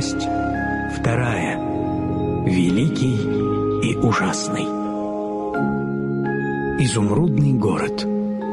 Часть вторая. Великий и ужасный. Изумрудный город.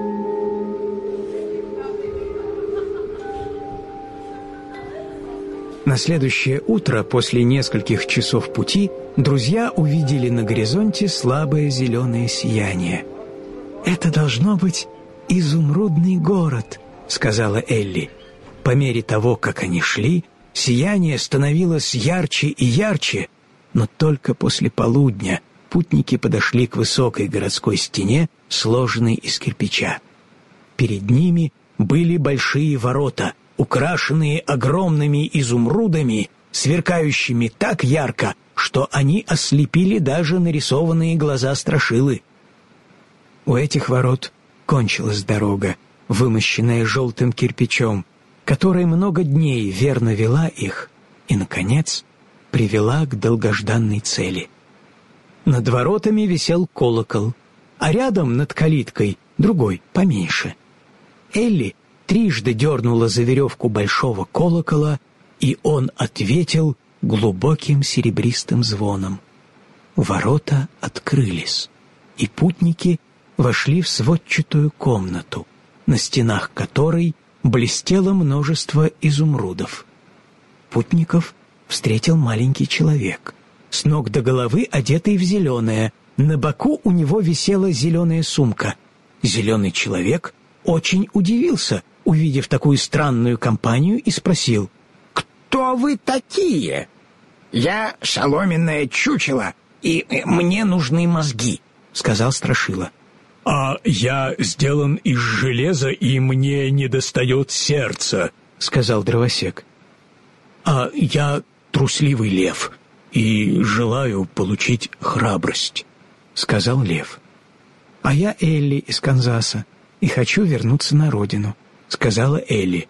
На следующее утро, после нескольких часов пути, друзья увидели на горизонте слабое зеленое сияние. «Это должно быть изумрудный город», — сказала Элли. По мере того, как они шли, сияние становилось ярче и ярче, но только после полудня путники подошли к высокой городской стене, сложенной из кирпича. Перед ними были большие ворота, украшенные огромными изумрудами, сверкающими так ярко, что они ослепили даже нарисованные глаза Страшилы. У этих ворот кончилась дорога, вымощенная желтым кирпичом, которая много дней верно вела их и, наконец, привела к долгожданной цели. Над воротами висел колокол, а рядом над калиткой другой, поменьше. Элли трижды дернула за веревку большого колокола, и он ответил глубоким серебристым звоном. Ворота открылись, и путники вошли в сводчатую комнату, на стенах которой блестело множество изумрудов. Путников встретил маленький человек, с ног до головы одетый в зеленое. На боку у него висела зеленая сумка. Зеленый человек очень удивился, увидев такую странную компанию, и спросил: «Кто вы такие?» «Я соломенное чучело, и мне нужны мозги», — сказал Страшила. «А я сделан из железа, и мне недостает сердца», — сказал Дровосек. «А я трусливый лев, и желаю получить храбрость», — сказал лев. «А я Элли из Канзаса, и хочу вернуться на родину», — сказала Элли.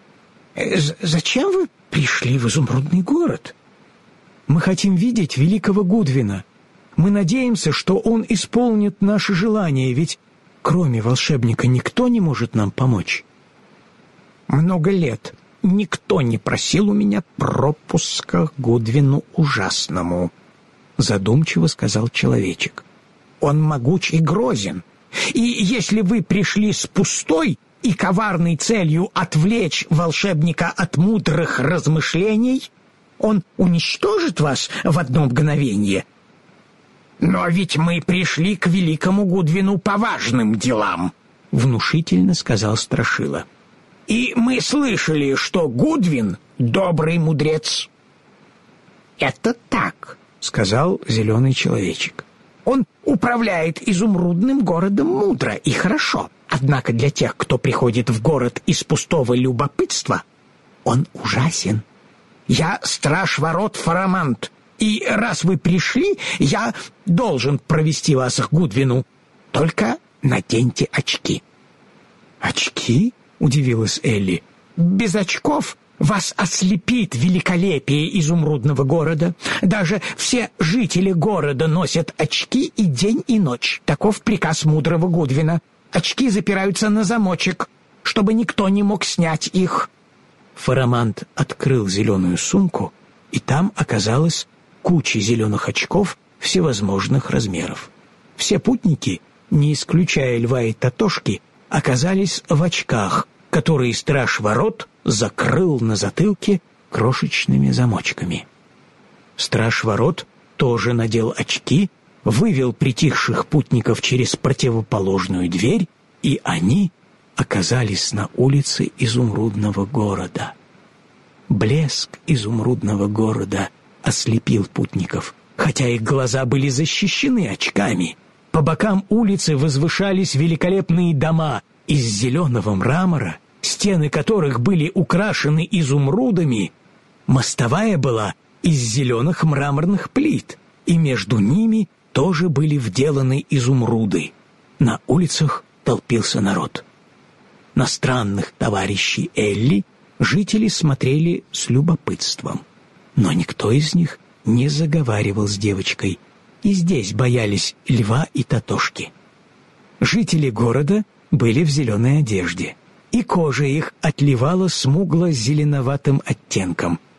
«Зачем вы пришли в изумрудный город?» «Мы хотим видеть великого Гудвина. Мы надеемся, что он исполнит наши желания, ведь кроме волшебника никто не может нам помочь». «Много лет никто не просил у меня пропуска к Гудвину Ужасному», — задумчиво сказал человечек. «Он могуч и грозен, и если вы пришли с пустой и коварной целью отвлечь волшебника от мудрых размышлений, он уничтожит вас в одно мгновение. «Но ведь мы пришли к великому Гудвину по важным делам», — внушительно сказал Страшила. «И мы слышали, что Гудвин — добрый мудрец». «Это так», — сказал зеленый человечек. «Он управляет изумрудным городом мудро и хорошо. Однако для тех, кто приходит в город из пустого любопытства, он ужасен. Я страж ворот Фарамант, и раз вы пришли, я должен провести вас к Гудвину. Только наденьте очки». «Очки?» — удивилась Элли. «Без очков вас ослепит великолепие изумрудного города. Даже все жители города носят очки и день, и ночь. Таков приказ мудрого Гудвина. Очки запираются на замочек, чтобы никто не мог снять их». Фарамант открыл зеленую сумку, и там оказалась куча зеленых очков всевозможных размеров. Все путники, не исключая Льва и Тотошки, оказались в очках, которые страж ворот закрыл на затылке крошечными замочками. Страж ворот тоже надел очки, вывел притихших путников через противоположную дверь, и они оказались на улице изумрудного города. Блеск изумрудного города ослепил путников, хотя их глаза были защищены очками. По бокам улицы возвышались великолепные дома из зеленого мрамора, стены которых были украшены изумрудами. Мостовая была из зеленых мраморных плит, и между ними тоже были вделаны изумруды. На улицах толпился народ. На странных товарищей Элли жители смотрели с любопытством, но никто из них не заговаривал с девочкой, и здесь боялись Льва и Тотошки. Жители города были в зеленой одежде, и кожа их отливала смугло-зеленоватым оттенком.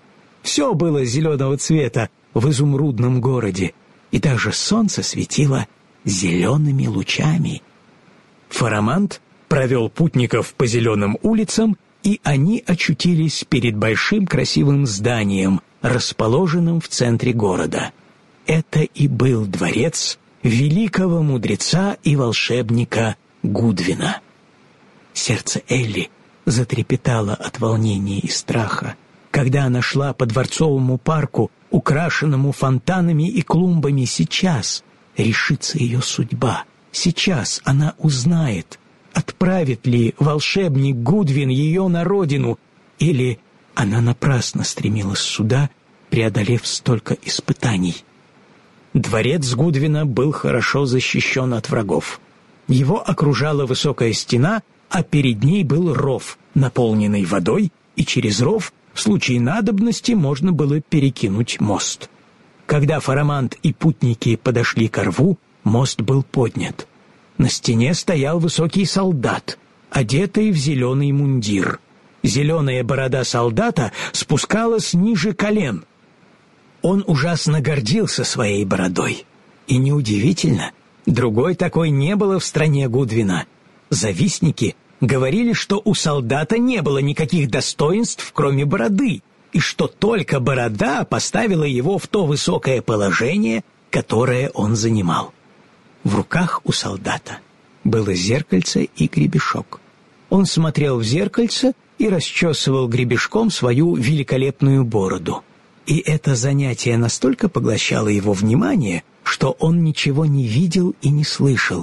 Все было зеленого цвета в изумрудном городе, и даже солнце светило зелеными лучами. Фарамант провел путников по зеленым улицам, и они очутились перед большим красивым зданием, расположенным в центре города. Это и был дворец великого мудреца и волшебника Гудвина. Сердце Элли затрепетало от волнения и страха, когда она шла по дворцовому парку, украшенному фонтанами и клумбами. Сейчас решится ее судьба. Сейчас она узнает, отправит ли волшебник Гудвин ее на родину, или она напрасно стремилась сюда, преодолев столько испытаний. Дворец Гудвина был хорошо защищен от врагов. Его окружала высокая стена, а перед ней был ров, наполненный водой, и через ров в случае надобности можно было перекинуть мост. Когда Фарамант и путники подошли к рву, мост был поднят. На стене стоял высокий солдат, одетый в зеленый мундир. Зеленая борода солдата спускалась ниже колен. Он ужасно гордился своей бородой. И неудивительно, другой такой не было в стране Гудвина. Завистники говорили, что у солдата не было никаких достоинств, кроме бороды, и что только борода поставила его в то высокое положение, которое он занимал. В руках у солдата было зеркальце и гребешок. Он смотрел в зеркальце и расчесывал гребешком свою великолепную бороду. И это занятие настолько поглощало его внимание, что он ничего не видел и не слышал.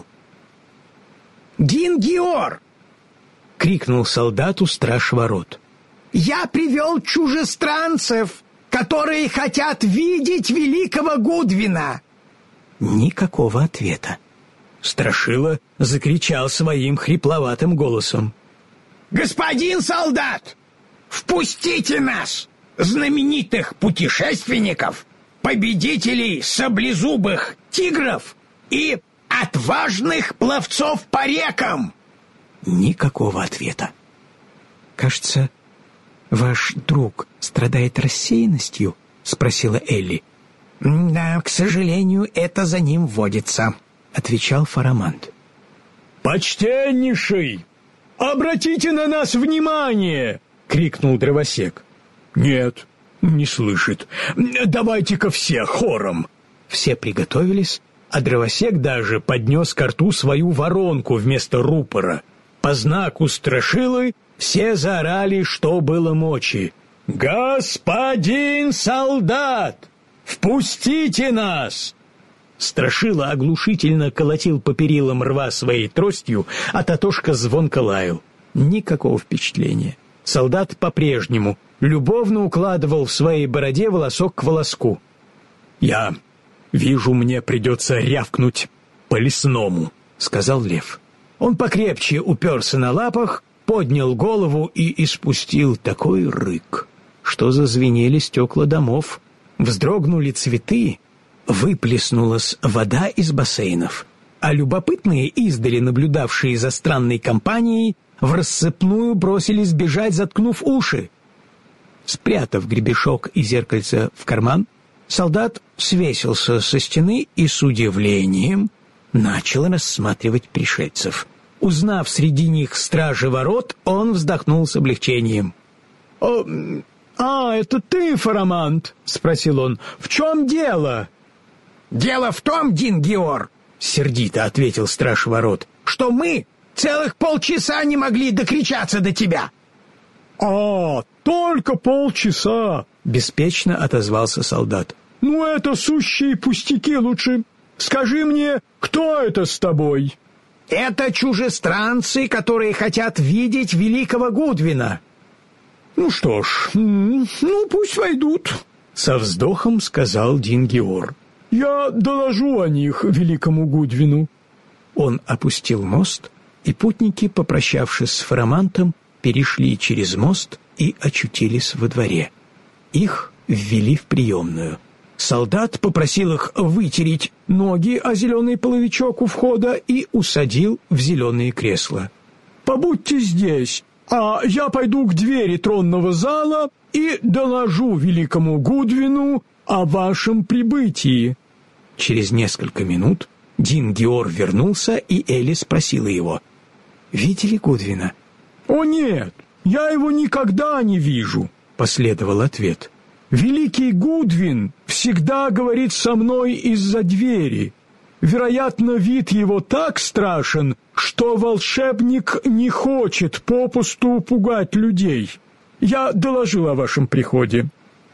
«Дингиор!» — крикнул солдату страж ворот. «Я привел чужестранцев, которые хотят видеть великого Гудвина!» Никакого ответа. Страшила закричал своим хрипловатым голосом: «Господин солдат, впустите нас, знаменитых путешественников, победителей саблезубых тигров и отважных пловцов по рекам!» Никакого ответа. «Кажется, ваш друг страдает рассеянностью?» — спросила Элли. «Да, к сожалению, это за ним водится», — отвечал Фарамант. «Почтеннейший, обратите на нас внимание!» — крикнул дровосек. «Нет, не слышит. Давайте-ка все хором!» Все приготовились, а дровосек даже поднес ко рту свою воронку вместо рупора. По знаку Страшилы все заорали, что было мочи: «Господин солдат, впустите нас!» Страшила оглушительно колотил по перилам рва своей тростью, а Татошка звонко лаял. Никакого впечатления. Солдат по-прежнему любовно укладывал в своей бороде волосок к волоску. «Я вижу, мне придется рявкнуть по-лесному», — сказал лев. Он покрепче уперся на лапах, поднял голову и испустил такой рык, что зазвенели стекла домов, вздрогнули цветы, выплеснулась вода из бассейнов, а любопытные, издали наблюдавшие за странной компанией, в рассыпную бросились бежать, заткнув уши. Спрятав гребешок и зеркальце в карман, солдат свесился со стены и с удивлением начал рассматривать пришельцев. Узнав среди них стражи ворот, он вздохнул с облегчением. «Это ты, Фарамант?» — спросил он. «В чем дело?» «Дело в том, Дингиор, — сердито ответил страж ворот, — что мы целых полчаса не могли докричаться до тебя». Только полчаса!» — беспечно отозвался солдат. «Ну, это сущие пустяки. Лучше скажи мне, кто это с тобой?» «Это чужестранцы, которые хотят видеть великого Гудвина». «Ну что ж, пусть войдут», — со вздохом сказал Дингиор. «Я доложу о них великому Гудвину». Он опустил мост, и путники, попрощавшись с Фарамантом, перешли через мост и очутились во дворе. Их ввели в приемную. Солдат попросил их вытереть ноги о зеленый половичок у входа и усадил в зеленые кресла. «Побудьте здесь, а я пойду к двери тронного зала и доложу великому Гудвину о вашем прибытии». Через несколько минут Дингиор вернулся, и Элли спросила его: «Видели Гудвина?» «О нет, я его никогда не вижу», — последовал ответ. «Великий Гудвин всегда говорит со мной из-за двери. Вероятно, вид его так страшен, что волшебник не хочет попусту пугать людей. Я доложил о вашем приходе».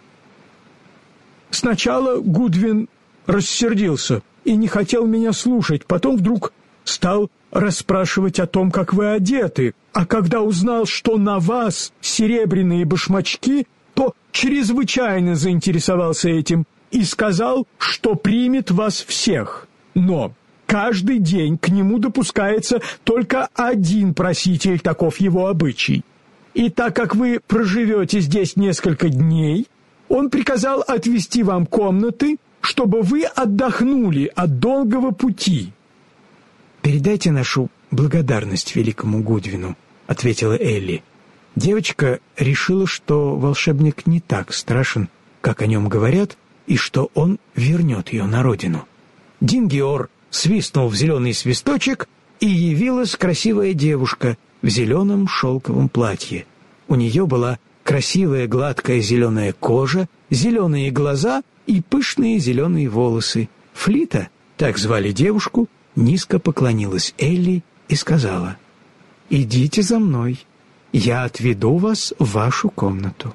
Сначала Гудвин рассердился и не хотел меня слушать, потом вдруг стал расспрашивать о том, как вы одеты, а когда узнал, что на вас серебряные башмачки, то чрезвычайно заинтересовался этим и сказал, что примет вас всех. Но каждый день к нему допускается только один проситель, таков его обычай. И так как вы проживете здесь несколько дней, он приказал отвести вам комнаты, чтобы вы отдохнули от долгого пути. «Передайте нашу благодарность великому Гудвину», — ответила Элли. Девочка решила, что волшебник не так страшен, как о нем говорят, и что он вернет ее на родину. Дингиор свистнул в зеленый свисточек, и явилась красивая девушка в зеленом шелковом платье. У нее была красивая гладкая зеленая кожа, зеленые глаза и пышные зеленые волосы. Флита, так звали девушку, низко поклонилась Элли и сказала: «Идите за мной, я отведу вас в вашу комнату».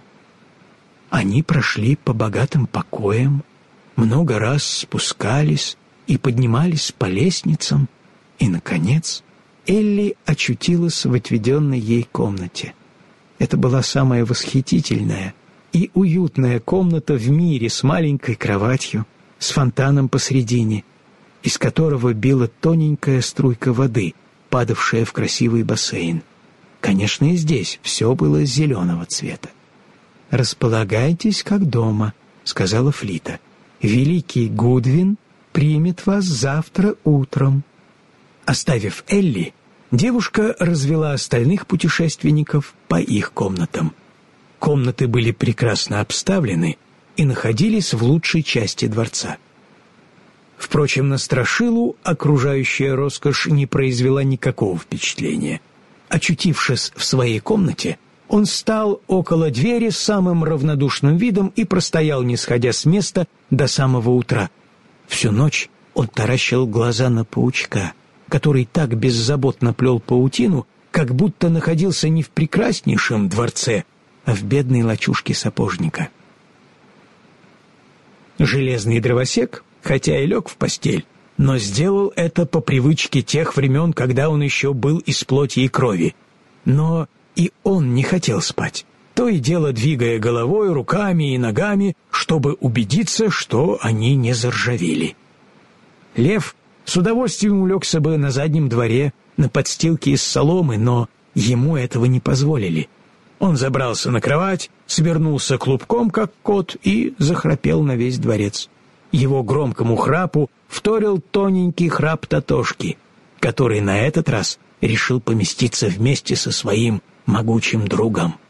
Они прошли по богатым покоям, много раз спускались и поднимались по лестницам, и, наконец, Элли очутилась в отведенной ей комнате. Это была самая восхитительная и уютная комната в мире с маленькой кроватью, с фонтаном посредине, из которого била тоненькая струйка воды, падавшая в красивый бассейн. Конечно, и здесь все было зеленого цвета. «Располагайтесь, как дома», — сказала Флита. «Великий Гудвин примет вас завтра утром». Оставив Элли, девушка развела остальных путешественников по их комнатам. Комнаты были прекрасно обставлены и находились в лучшей части дворца. Впрочем, на Страшилу окружающая роскошь не произвела никакого впечатления. Очутившись в своей комнате, он встал около двери с самым равнодушным видом и простоял, не сходя с места, до самого утра. Всю ночь он таращил глаза на паучка, который так беззаботно плел паутину, как будто находился не в прекраснейшем дворце, а в бедной лачужке сапожника. Железный дровосек, хотя и лег в постель, но сделал это по привычке тех времен, когда он еще был из плоти и крови. Но и он не хотел спать, то и дело двигая головой, руками и ногами, чтобы убедиться, что они не заржавели. Лев с удовольствием улегся бы на заднем дворе, на подстилке из соломы, но ему этого не позволили. Он забрался на кровать, свернулся клубком, как кот, и захрапел на весь дворец. Его громкому храпу вторил тоненький храп Татошки, который на этот раз решил поместиться вместе со своим могучим другом.